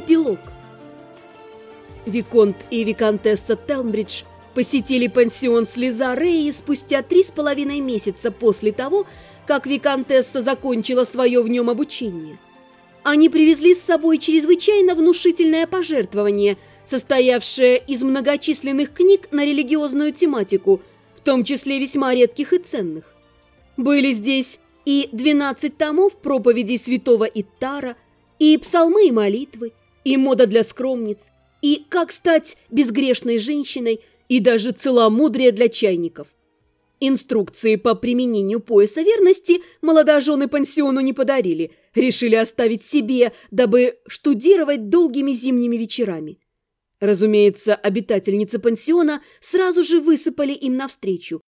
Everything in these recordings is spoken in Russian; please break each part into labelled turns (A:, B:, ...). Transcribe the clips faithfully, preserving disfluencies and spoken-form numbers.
A: Эпилог. Виконт и виконтесса Телмбридж посетили пансион «Слеза Реи» спустя три с половиной месяца после того, как виконтесса закончила свое в нем обучение. Они привезли с собой чрезвычайно внушительное пожертвование, состоявшее из многочисленных книг на религиозную тематику, в том числе весьма редких и ценных. Были здесь и двенадцать томов проповедей святого Иттара, и псалмы и молитвы, и мода для скромниц, и как стать безгрешной женщиной, и даже целомудрие для чайников. Инструкции по применению пояса верности молодожены пансиону не подарили, решили оставить себе, дабы штудировать долгими зимними вечерами. Разумеется, обитательницы пансиона сразу же высыпали им навстречу.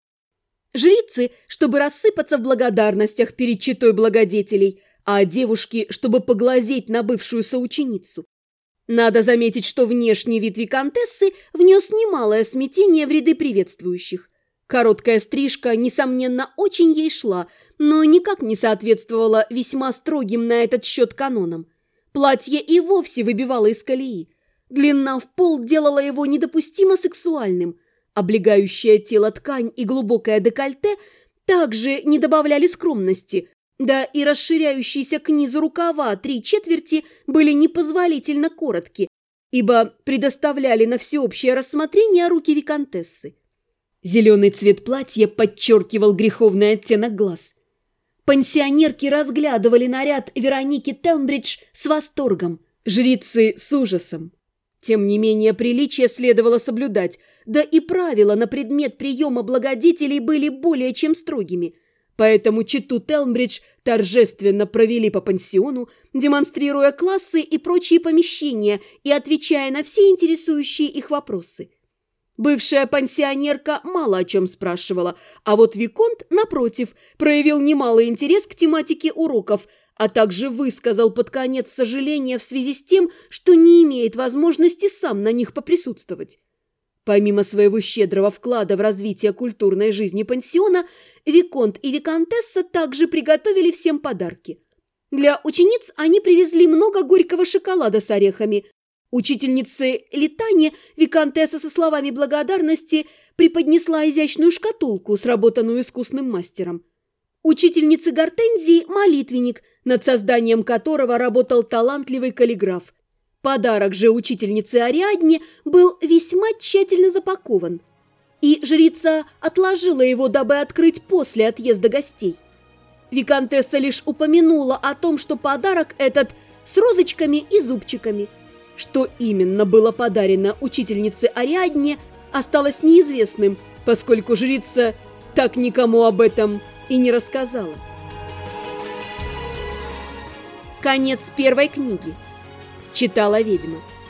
A: Жрицы, чтобы рассыпаться в благодарностях перед четой благодетелей, а девушки, чтобы поглазеть на бывшую соученицу. Надо заметить, что внешний вид виконтессы внес немалое смятение в ряды приветствующих. Короткая стрижка, несомненно, очень ей шла, но никак не соответствовала весьма строгим на этот счет канонам. Платье и вовсе выбивало из колеи. Длина в пол делала его недопустимо сексуальным. Облегающая тело ткань и глубокое декольте также не добавляли скромности, да и расширяющиеся к низу рукава три четверти были непозволительно коротки, ибо предоставляли на всеобщее рассмотрение руки виконтессы. Зеленый цвет платья подчеркивал греховный оттенок глаз. Пансионерки разглядывали наряд Вероники Телмбридж с восторгом, жрицы с ужасом. Тем не менее, приличие следовало соблюдать, да и правила на предмет приема благодетелей были более чем строгими. Поэтому чету Телмбридж торжественно провели по пансиону, демонстрируя классы и прочие помещения и отвечая на все интересующие их вопросы. Бывшая пансионерка мало о чем спрашивала, а вот виконт, напротив, проявил немалый интерес к тематике уроков, а также высказал под конец сожаление в связи с тем, что не имеет возможности сам на них поприсутствовать. Помимо своего щедрого вклада в развитие культурной жизни пансиона, виконт и виконтесса также приготовили всем подарки. Для учениц они привезли много горького шоколада с орехами. Учительнице Литане виконтесса со словами благодарности преподнесла изящную шкатулку, сработанную искусным мастером. Учительнице Гортензии – молитвенник, над созданием которого работал талантливый каллиграф. Подарок же учительнице Ариадне был весьма тщательно запакован, и жрица отложила его, дабы открыть после отъезда гостей. Виконтесса лишь упомянула о том, что подарок этот с розочками и зубчиками. Что именно было подарено учительнице Ариадне, осталось неизвестным, поскольку жрица так никому об этом и не рассказала. Конец первой книги. Читала ведьма.